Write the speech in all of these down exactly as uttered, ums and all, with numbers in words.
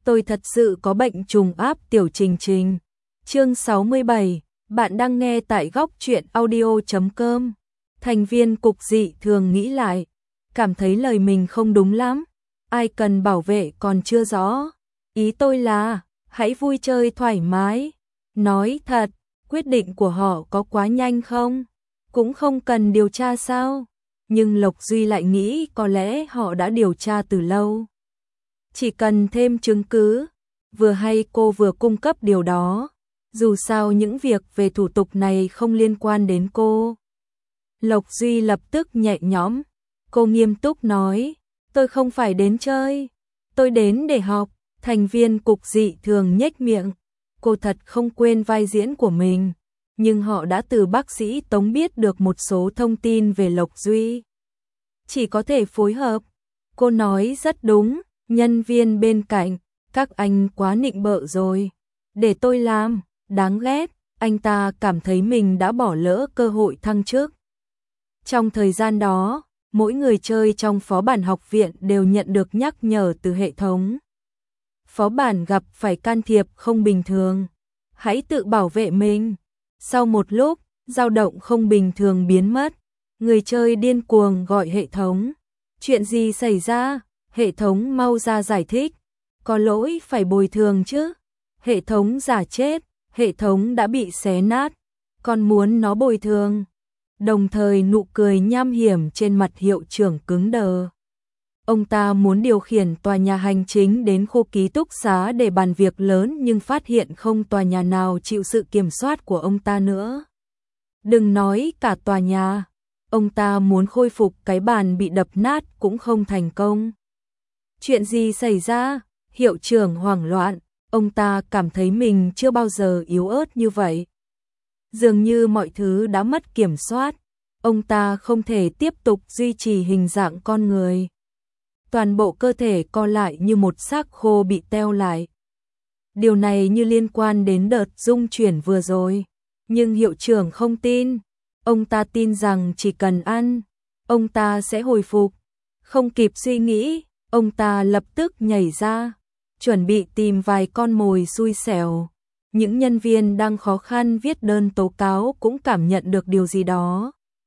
tôi thật sự có bệnh trùng áp tiểu Trình Trình. Chương sáu mươi bảy, bạn đang nghe tại góc truyện audio chấm com. Thành viên cục dị thường nghĩ lại, cảm thấy lời mình không đúng lắm. Ai cần bảo vệ còn chưa rõ. Ý tôi là, hãy vui chơi thoải mái. Nói thật, quyết định của họ có quá nhanh không? Cũng không cần điều tra sao? Nhưng Lộc Duy lại nghĩ có lẽ họ đã điều tra từ lâu. Chỉ cần thêm chứng cứ, vừa hay cô vừa cung cấp điều đó. Dù sao những việc về thủ tục này không liên quan đến cô. Lộc Duy lập tức nhẹ nhõm. Cô nghiêm túc nói, tôi không phải đến chơi, tôi đến để học. Thành viên cục dị thường nhếch miệng. Cô thật không quên vai diễn của mình. Nhưng họ đã từ bác sĩ Tống biết được một số thông tin về Lộc Duy. Chỉ có thể phối hợp. Cô nói rất đúng, nhân viên bên cạnh, các anh quá nịnh bợ rồi. Để tôi làm, đáng ghét, anh ta cảm thấy mình đã bỏ lỡ cơ hội thăng chức. Trong thời gian đó, mỗi người chơi trong phó bản học viện đều nhận được nhắc nhở từ hệ thống. Phó bản gặp phải can thiệp không bình thường, hãy tự bảo vệ mình. Sau một lúc, dao động không bình thường biến mất, người chơi điên cuồng gọi hệ thống. Chuyện gì xảy ra? Hệ thống mau ra giải thích. Có lỗi phải bồi thường chứ. Hệ thống giả chết, hệ thống đã bị xé nát, còn muốn nó bồi thường. Đồng thời nụ cười nham hiểm trên mặt hiệu trưởng cứng đờ. Ông ta muốn điều khiển tòa nhà hành chính đến khu ký túc xá để bàn việc lớn nhưng phát hiện không tòa nhà nào chịu sự kiểm soát của ông ta nữa. Đừng nói cả tòa nhà, ông ta muốn khôi phục cái bàn bị đập nát cũng không thành công. Chuyện gì xảy ra? Hiệu trưởng hoảng loạn, ông ta cảm thấy mình chưa bao giờ yếu ớt như vậy. Dường như mọi thứ đã mất kiểm soát, ông ta không thể tiếp tục duy trì hình dạng con người. Toàn bộ cơ thể co lại như một xác khô bị teo lại. Điều này như liên quan đến đợt rung chuyển vừa rồi. Nhưng hiệu trưởng không tin. Ông ta tin rằng chỉ cần ăn, ông ta sẽ hồi phục. Không kịp suy nghĩ, ông ta lập tức nhảy ra, chuẩn bị tìm vài con mồi xui xẻo. Những nhân viên đang khó khăn viết đơn tố cáo cũng cảm nhận được điều gì đó.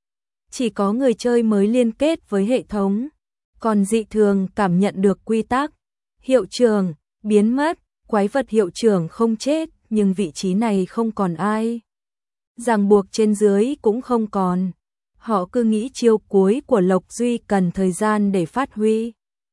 Chỉ có người chơi mới liên kết với hệ thống, còn dị thường cảm nhận được quy tắc. Hiệu trưởng biến mất, quái vật hiệu trưởng không chết, nhưng vị trí này không còn ai. Ràng buộc trên dưới cũng không còn. Họ cứ nghĩ chiêu cuối của Lộc Duy cần thời gian để phát huy.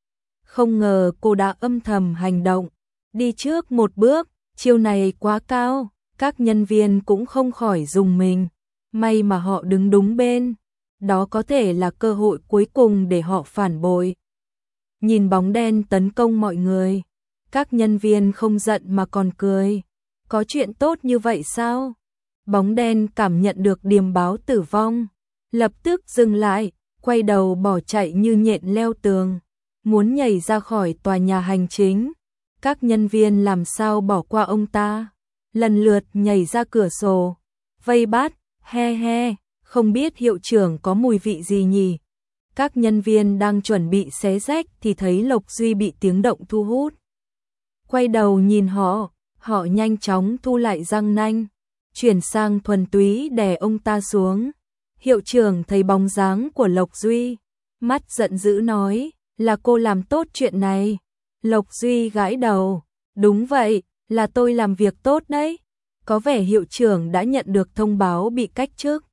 Không ngờ cô đã âm thầm hành động, đi trước một bước. Chiêu này quá cao, các nhân viên cũng không khỏi rùng mình. May mà họ đứng đúng bên. Đó có thể là cơ hội cuối cùng để họ phản bội. Nhìn bóng đen tấn công mọi người, các nhân viên không giận mà còn cười. Có chuyện tốt như vậy sao? Bóng đen cảm nhận được điềm báo tử vong, lập tức dừng lại, quay đầu bỏ chạy như nhện leo tường, muốn nhảy ra khỏi tòa nhà hành chính. Các nhân viên làm sao bỏ qua ông ta, lần lượt nhảy ra cửa sổ, vây bắt, he he. Không biết hiệu trưởng có mùi vị gì nhỉ? Các nhân viên đang chuẩn bị xé rách thì thấy Lộc Duy bị tiếng động thu hút. Quay đầu nhìn họ, họ nhanh chóng thu lại răng nanh, chuyển sang thuần túy đè ông ta xuống. Hiệu trưởng thấy bóng dáng của Lộc Duy, mắt giận dữ nói, là cô làm tốt chuyện này. Lộc Duy gãi đầu, đúng vậy, là tôi làm việc tốt đấy. Có vẻ hiệu trưởng đã nhận được thông báo bị cách chức.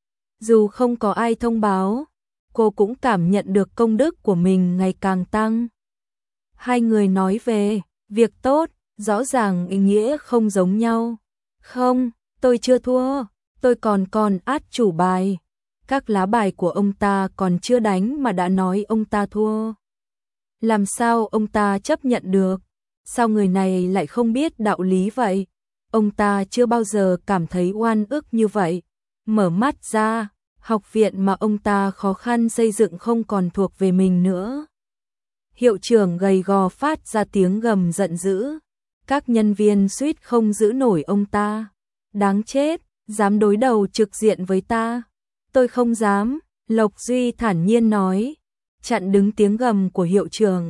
Dù không có ai thông báo, cô cũng cảm nhận được công đức của mình ngày càng tăng. Hai người nói về việc tốt, rõ ràng ý nghĩa không giống nhau. Không, tôi chưa thua, tôi còn còn át chủ bài. Các lá bài của ông ta còn chưa đánh mà đã nói ông ta thua. Làm sao ông ta chấp nhận được? Sao người này lại không biết đạo lý vậy? Ông ta chưa bao giờ cảm thấy oan ức như vậy. Mở mắt ra, học viện mà ông ta khó khăn xây dựng không còn thuộc về mình nữa. Hiệu trưởng gầy gò phát ra tiếng gầm giận dữ. Các nhân viên suýt không giữ nổi ông ta. Đáng chết, dám đối đầu trực diện với ta. Tôi không dám, Lộc Duy thản nhiên nói. Chặn đứng tiếng gầm của hiệu trưởng.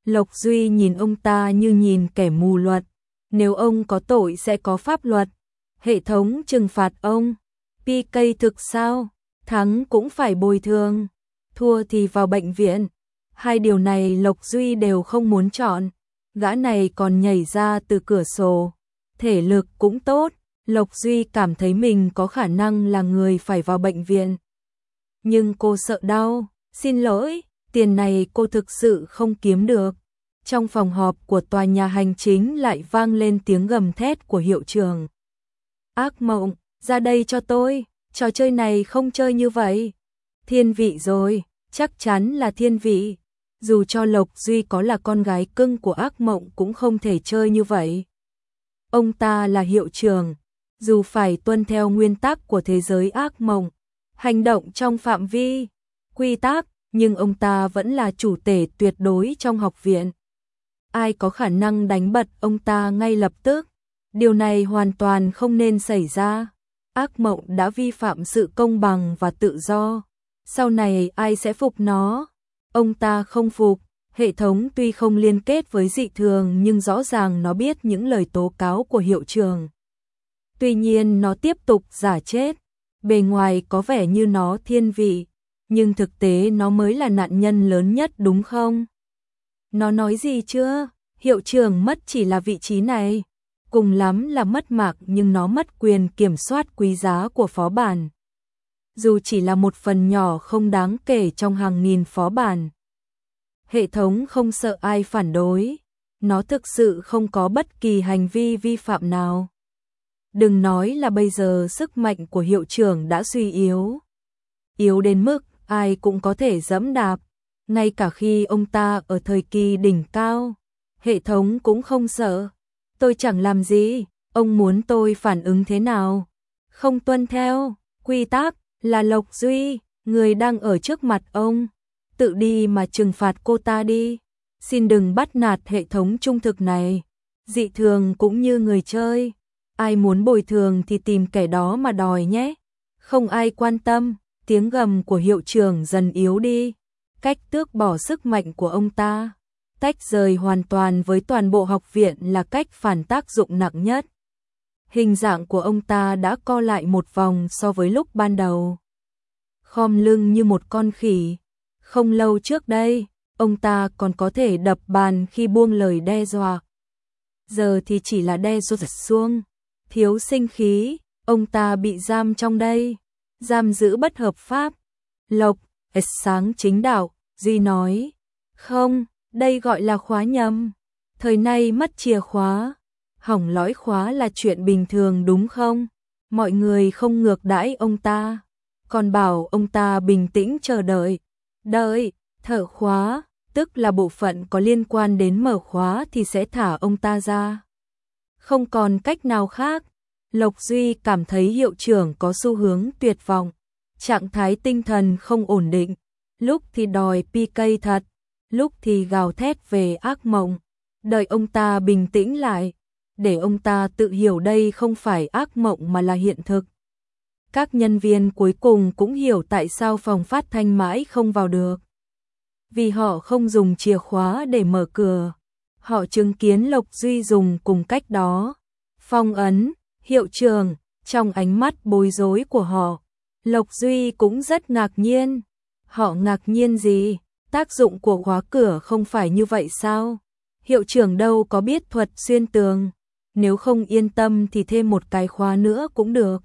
Lộc Duy nhìn ông ta như nhìn kẻ mù luật. Nếu ông có tội sẽ có pháp luật. Hệ thống trừng phạt ông. pê ca thực sao? Thắng cũng phải bồi thường. Thua thì vào bệnh viện. Hai điều này Lộc Duy đều không muốn chọn. Gã này còn nhảy ra từ cửa sổ. Thể lực cũng tốt. Lộc Duy cảm thấy mình có khả năng là người phải vào bệnh viện. Nhưng cô sợ đau. Xin lỗi, tiền này cô thực sự không kiếm được. Trong phòng họp của tòa nhà hành chính lại vang lên tiếng gầm thét của hiệu trưởng. Ác mộng, ra đây cho tôi, trò chơi này không chơi như vậy. Thiên vị rồi, chắc chắn là thiên vị. Dù cho Lộc Duy có là con gái cưng của ác mộng cũng không thể chơi như vậy. Ông ta là hiệu trưởng, dù phải tuân theo nguyên tắc của thế giới ác mộng, hành động trong phạm vi, quy tắc, nhưng ông ta vẫn là chủ tể tuyệt đối trong học viện. Ai có khả năng đánh bật ông ta ngay lập tức? Điều này hoàn toàn không nên xảy ra. Ác mộng đã vi phạm sự công bằng và tự do. Sau này ai sẽ phục nó? Ông ta không phục. Hệ thống tuy không liên kết với dị thường nhưng rõ ràng nó biết những lời tố cáo của hiệu trưởng. Tuy nhiên nó tiếp tục giả chết. Bề ngoài có vẻ như nó thiên vị, nhưng thực tế nó mới là nạn nhân lớn nhất đúng không? Nó nói gì chưa? Hiệu trưởng mất chỉ là vị trí này. Cùng lắm là mất mạc nhưng nó mất quyền kiểm soát quý giá của phó bản. Dù chỉ là một phần nhỏ không đáng kể trong hàng nghìn phó bản. Hệ thống không sợ ai phản đối. Nó thực sự không có bất kỳ hành vi vi phạm nào. Đừng nói là bây giờ sức mạnh của hiệu trưởng đã suy yếu. Yếu đến mức ai cũng có thể dẫm đạp. Ngay cả khi ông ta ở thời kỳ đỉnh cao, hệ thống cũng không sợ. Tôi chẳng làm gì, ông muốn tôi phản ứng thế nào? Không tuân theo quy tắc là Lộc Duy, người đang ở trước mặt ông. Tự đi mà trừng phạt cô ta đi. Xin đừng bắt nạt hệ thống trung thực này. Dị thường cũng như người chơi. Ai muốn bồi thường thì tìm kẻ đó mà đòi nhé. Không ai quan tâm. Tiếng gầm của hiệu trưởng dần yếu đi. Cách tước bỏ sức mạnh của ông ta, tách rời hoàn toàn với toàn bộ học viện là cách phản tác dụng nặng nhất. Hình dạng của ông ta đã co lại một vòng so với lúc ban đầu. Khom lưng như một con khỉ. Không lâu trước đây, ông ta còn có thể đập bàn khi buông lời đe dọa. Giờ thì chỉ là đe dọa xuông. Thiếu sinh khí, ông ta bị giam trong đây. Giam giữ bất hợp pháp. Lộc, sáng chính đạo, Duy nói. Không, đây gọi là khóa nhầm. Thời nay mất chìa khóa. Hỏng lõi khóa là chuyện bình thường đúng không? Mọi người không ngược đãi ông ta. Còn bảo ông ta bình tĩnh chờ đợi. Đợi, thở khóa, tức là bộ phận có liên quan đến mở khóa thì sẽ thả ông ta ra. Không còn cách nào khác. Lộc Duy cảm thấy hiệu trưởng có xu hướng tuyệt vọng. Trạng thái tinh thần không ổn định. Lúc thì đòi pê ca thật, lúc thì gào thét về ác mộng. Đợi ông ta bình tĩnh lại, để ông ta tự hiểu đây không phải ác mộng mà là hiện thực. Các nhân viên cuối cùng cũng hiểu tại sao phòng phát thanh mãi không vào được. Vì họ không dùng chìa khóa để mở cửa. Họ chứng kiến Lộc Duy dùng cùng cách đó. Phong ấn, hiệu trưởng, trong ánh mắt bối rối của họ. Lộc Duy cũng rất ngạc nhiên. Họ ngạc nhiên gì? Tác dụng của khóa cửa không phải như vậy sao? Hiệu trưởng đâu có biết thuật xuyên tường. Nếu không yên tâm thì thêm một cái khóa nữa cũng được.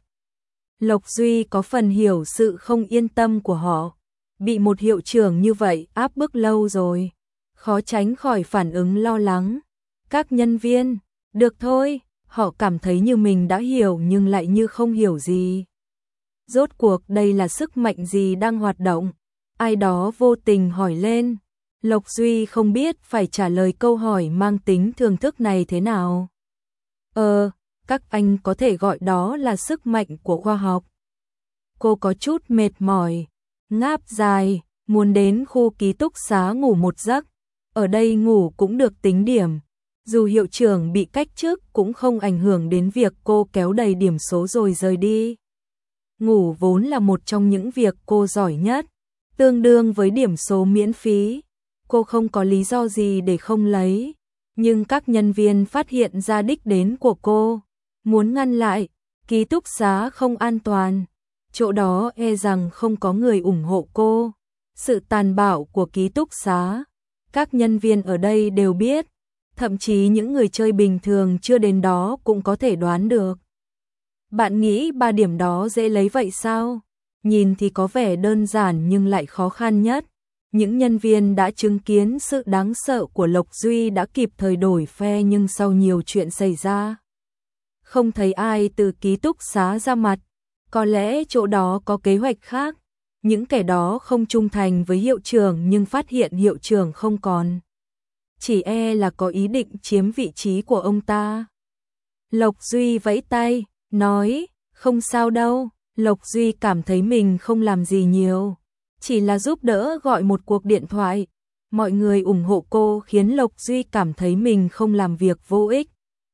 Lộc Duy có phần hiểu sự không yên tâm của họ. Bị một hiệu trưởng như vậy áp bức lâu rồi. Khó tránh khỏi phản ứng lo lắng. Các nhân viên, được thôi, họ cảm thấy như mình đã hiểu nhưng lại như không hiểu gì. Rốt cuộc đây là sức mạnh gì đang hoạt động? Ai đó vô tình hỏi lên. Lộc Duy không biết phải trả lời câu hỏi mang tính thưởng thức này thế nào. Ờ, các anh có thể gọi đó là sức mạnh của khoa học. Cô có chút mệt mỏi, ngáp dài, muốn đến khu ký túc xá ngủ một giấc. Ở đây ngủ cũng được tính điểm. Dù hiệu trưởng bị cách chức cũng không ảnh hưởng đến việc cô kéo đầy điểm số rồi rời đi. Ngủ vốn là một trong những việc cô giỏi nhất, tương đương với điểm số miễn phí. cô không có lý do gì để không lấy. Nhưng các nhân viên phát hiện ra đích đến của cô, muốn ngăn lại, ký túc xá không an toàn, chỗ đó e rằng không có người ủng hộ cô. Sự tàn bạo của ký túc xá, các nhân viên ở đây đều biết, thậm chí những người chơi bình thường chưa đến đó cũng có thể đoán được. Bạn nghĩ ba điểm đó dễ lấy vậy sao? Nhìn thì có vẻ đơn giản nhưng lại khó khăn nhất. Những nhân viên đã chứng kiến sự đáng sợ của Lộc Duy đã kịp thời đổi phe, nhưng sau nhiều chuyện xảy ra, không thấy ai từ ký túc xá ra mặt. Có lẽ chỗ đó có kế hoạch khác. Những kẻ đó không trung thành với hiệu trưởng nhưng phát hiện hiệu trưởng không còn. Chỉ e là có ý định chiếm vị trí của ông ta. Lộc Duy vẫy tay, nói, không sao đâu. Lộc Duy cảm thấy mình không làm gì nhiều, chỉ là giúp đỡ gọi một cuộc điện thoại. Mọi người ủng hộ cô khiến Lộc Duy cảm thấy mình không làm việc vô ích.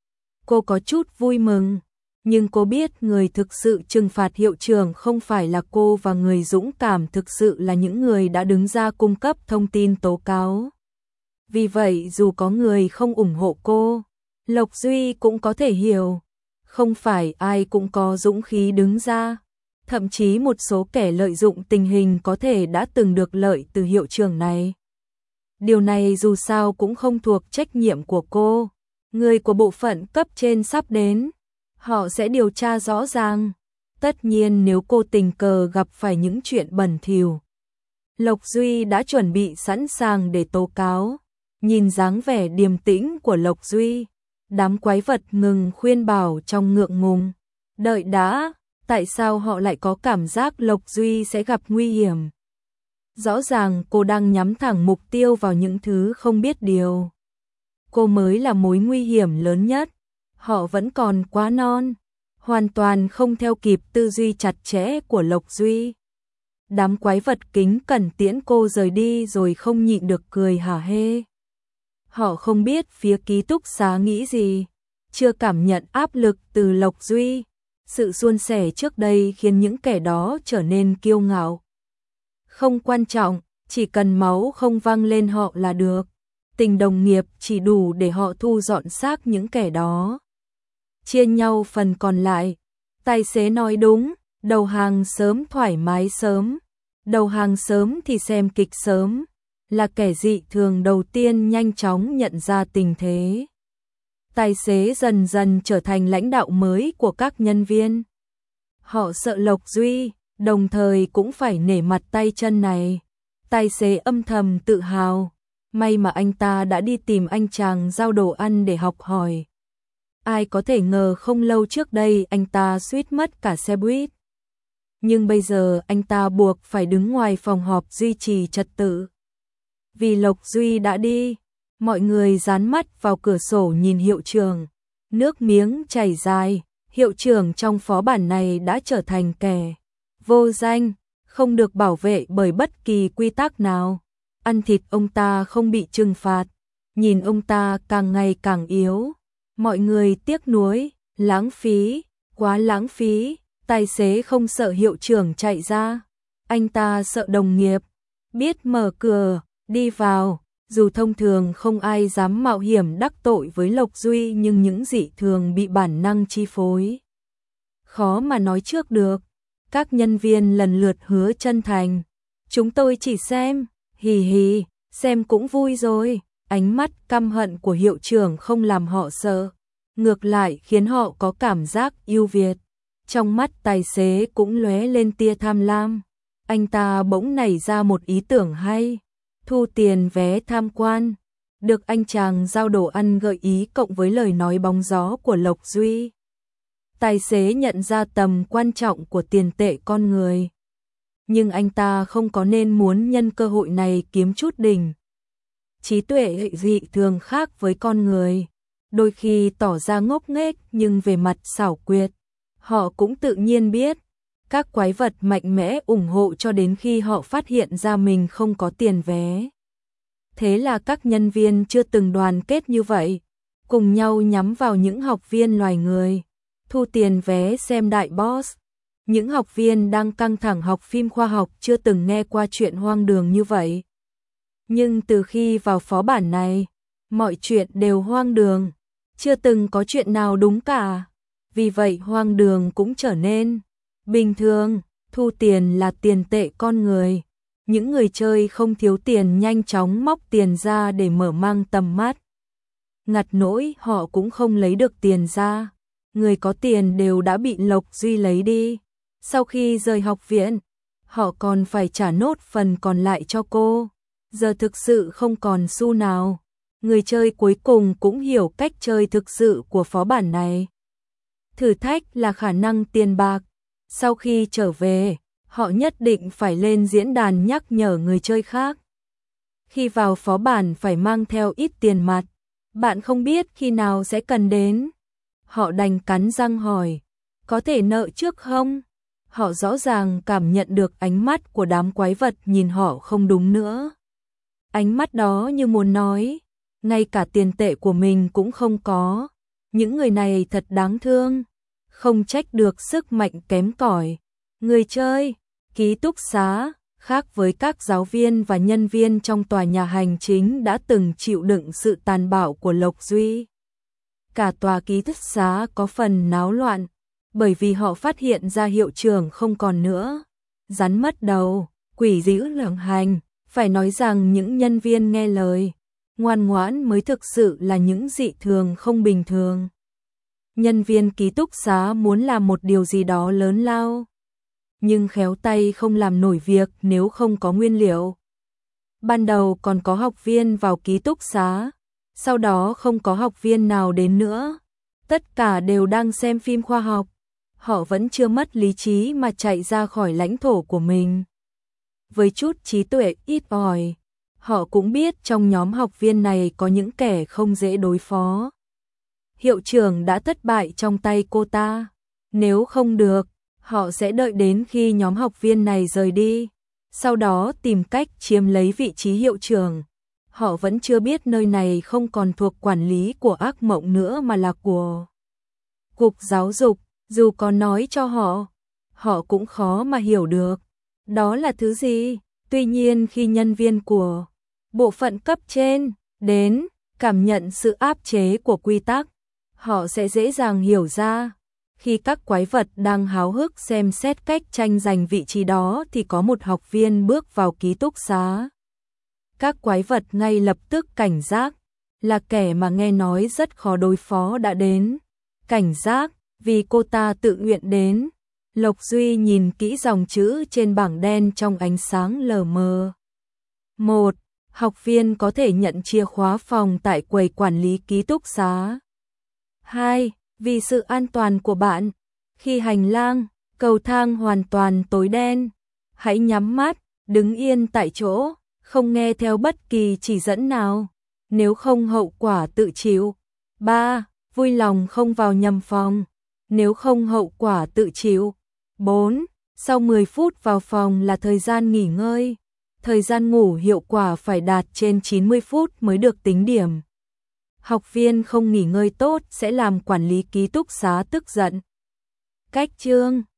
Cô có chút vui mừng, nhưng cô biết người thực sự trừng phạt hiệu trưởng không phải là cô, và người dũng cảm thực sự là những người đã đứng ra cung cấp thông tin tố cáo. Vì vậy dù có người không ủng hộ cô, Lộc Duy cũng có thể hiểu, không phải ai cũng có dũng khí đứng ra. Thậm chí một số kẻ lợi dụng tình hình có thể đã từng được lợi từ hiệu trưởng này. Điều này dù sao cũng không thuộc trách nhiệm của cô. Người của bộ phận cấp trên sắp đến, họ sẽ điều tra rõ ràng. Tất nhiên nếu cô tình cờ gặp phải những chuyện bẩn thỉu, Lộc Duy đã chuẩn bị sẵn sàng để tố cáo. Nhìn dáng vẻ điềm tĩnh của Lộc Duy, đám quái vật ngừng khuyên bảo trong ngượng ngùng. Đợi đã, tại sao họ lại có cảm giác Lộc Duy sẽ gặp nguy hiểm? Rõ ràng cô đang nhắm thẳng mục tiêu vào những thứ không biết điều. Cô mới là mối nguy hiểm lớn nhất. Họ vẫn còn quá non, hoàn toàn không theo kịp tư duy chặt chẽ của Lộc Duy. Đám quái vật kính cẩn tiễn cô rời đi rồi không nhịn được cười hả hê. Họ không biết phía ký túc xá nghĩ gì, chưa cảm nhận áp lực từ Lộc Duy. Sự suôn sẻ trước đây khiến những kẻ đó trở nên kiêu ngạo. Không quan trọng, chỉ cần máu không văng lên họ là được. Tình đồng nghiệp chỉ đủ để họ thu dọn xác những kẻ đó. Chia nhau phần còn lại. Tài xế nói đúng, đầu hàng sớm thoải mái sớm. Đầu hàng sớm thì xem kịch sớm. Là kẻ dị thường đầu tiên nhanh chóng nhận ra tình thế. Tài xế dần dần trở thành lãnh đạo mới của các nhân viên. Họ sợ Lộc Duy, đồng thời cũng phải nể mặt tay chân này. Tài xế âm thầm tự hào, may mà anh ta đã đi tìm anh chàng giao đồ ăn để học hỏi. Ai có thể ngờ không lâu trước đây anh ta suýt mất cả xe buýt. Nhưng bây giờ anh ta buộc phải đứng ngoài phòng họp duy trì trật tự. Vì Lộc Duy đã đi, mọi người dán mắt vào cửa sổ nhìn hiệu trưởng. Nước miếng chảy dài, hiệu trưởng trong phó bản này đã trở thành kẻ vô danh, không được bảo vệ bởi bất kỳ quy tắc nào. Ăn thịt ông ta không bị trừng phạt, nhìn ông ta càng ngày càng yếu. Mọi người tiếc nuối, lãng phí, quá lãng phí. Tài xế không sợ hiệu trưởng chạy ra, anh ta sợ đồng nghiệp, biết mở cửa, đi vào. Dù thông thường không ai dám mạo hiểm đắc tội với Lộc Duy, nhưng những dị thường bị bản năng chi phối. Khó mà nói trước được. Các nhân viên lần lượt hứa chân thành. Chúng tôi chỉ xem, hì hì, xem cũng vui rồi. Ánh mắt căm hận của hiệu trưởng không làm họ sợ, ngược lại khiến họ có cảm giác ưu việt. Trong mắt tài xế cũng lóe lên tia tham lam. Anh ta bỗng nảy ra một ý tưởng hay. Thu tiền vé tham quan, được anh chàng giao đồ ăn gợi ý cộng với lời nói bóng gió của Lộc Duy. Tài xế nhận ra tầm quan trọng của tiền tệ con người. Nhưng anh ta không có nên muốn nhân cơ hội này kiếm chút đỉnh. Trí tuệ dị thường khác với con người, đôi khi tỏ ra ngốc nghếch nhưng về mặt xảo quyệt, họ cũng tự nhiên biết. Các quái vật mạnh mẽ ủng hộ cho đến khi họ phát hiện ra mình không có tiền vé. Thế là các nhân viên chưa từng đoàn kết như vậy, cùng nhau nhắm vào những học viên loài người, thu tiền vé xem Đại Boss. Những học viên đang căng thẳng học phim khoa học chưa từng nghe qua chuyện hoang đường như vậy. Nhưng từ khi vào phó bản này, mọi chuyện đều hoang đường, chưa từng có chuyện nào đúng cả. Vì vậy hoang đường cũng trở nên bình thường, thu tiền là tiền tệ con người. Những người chơi không thiếu tiền nhanh chóng móc tiền ra để mở mang tầm mắt. Ngặt nỗi họ cũng không lấy được tiền ra. Người có tiền đều đã bị Lộc Duy lấy đi. Sau khi rời học viện, họ còn phải trả nốt phần còn lại cho cô. Giờ thực sự không còn xu nào. Người chơi cuối cùng cũng hiểu cách chơi thực sự của phó bản này. Thử thách là khả năng tiền bạc. Sau khi trở về, họ nhất định phải lên diễn đàn nhắc nhở người chơi khác. Khi vào phó bản phải mang theo ít tiền mặt. Bạn không biết khi nào sẽ cần đến. Họ đành cắn răng hỏi, có thể nợ trước không? Họ rõ ràng cảm nhận được ánh mắt của đám quái vật nhìn họ không đúng nữa. Ánh mắt đó như muốn nói, ngay cả tiền tệ của mình cũng không có. Những người này thật đáng thương, không trách được sức mạnh kém cỏi. Người chơi, ký túc xá, khác với các giáo viên và nhân viên trong tòa nhà hành chính đã từng chịu đựng sự tàn bạo của Lộc Duy. Cả tòa ký túc xá có phần náo loạn, bởi vì họ phát hiện ra hiệu trưởng không còn nữa. Rắn mất đầu, quỷ dữ lộng hành, phải nói rằng những nhân viên nghe lời, ngoan ngoãn mới thực sự là những dị thường không bình thường. Nhân viên ký túc xá muốn làm một điều gì đó lớn lao, nhưng khéo tay không làm nổi việc nếu không có nguyên liệu. Ban đầu còn có học viên vào ký túc xá, sau đó không có học viên nào đến nữa. Tất cả đều đang xem phim khoa học. Họ vẫn chưa mất lý trí mà chạy ra khỏi lãnh thổ của mình. Với chút trí tuệ ít ỏi, họ cũng biết trong nhóm học viên này có những kẻ không dễ đối phó. Hiệu trưởng đã thất bại trong tay cô ta. Nếu không được, họ sẽ đợi đến khi nhóm học viên này rời đi, sau đó tìm cách chiếm lấy vị trí hiệu trưởng. Họ vẫn chưa biết nơi này không còn thuộc quản lý của ác mộng nữa mà là của Cục Giáo dục. Dù có nói cho họ, họ cũng khó mà hiểu được đó là thứ gì. Tuy nhiên khi nhân viên của bộ phận cấp trên đến cảm nhận sự áp chế của quy tắc, họ sẽ dễ dàng hiểu ra. Khi các quái vật đang háo hức xem xét cách tranh giành vị trí đó thì có một học viên bước vào ký túc xá. Các quái vật ngay lập tức cảnh giác, là kẻ mà nghe nói rất khó đối phó đã đến. Cảnh giác vì cô ta tự nguyện đến. Lộc Duy nhìn kỹ dòng chữ trên bảng đen trong ánh sáng lờ mờ. một. Học viên có thể nhận chìa khóa phòng tại quầy quản lý ký túc xá. hai. Vì sự an toàn của bạn, khi hành lang, cầu thang hoàn toàn tối đen, hãy nhắm mắt, đứng yên tại chỗ, không nghe theo bất kỳ chỉ dẫn nào, nếu không hậu quả tự chịu. ba. Vui lòng không vào nhầm phòng, nếu không hậu quả tự chịu. bốn. Sau mười phút vào phòng là thời gian nghỉ ngơi. Thời gian ngủ hiệu quả phải đạt trên chín mươi phút mới được tính điểm. Học viên không nghỉ ngơi tốt sẽ làm quản lý ký túc xá tức giận. Cách chương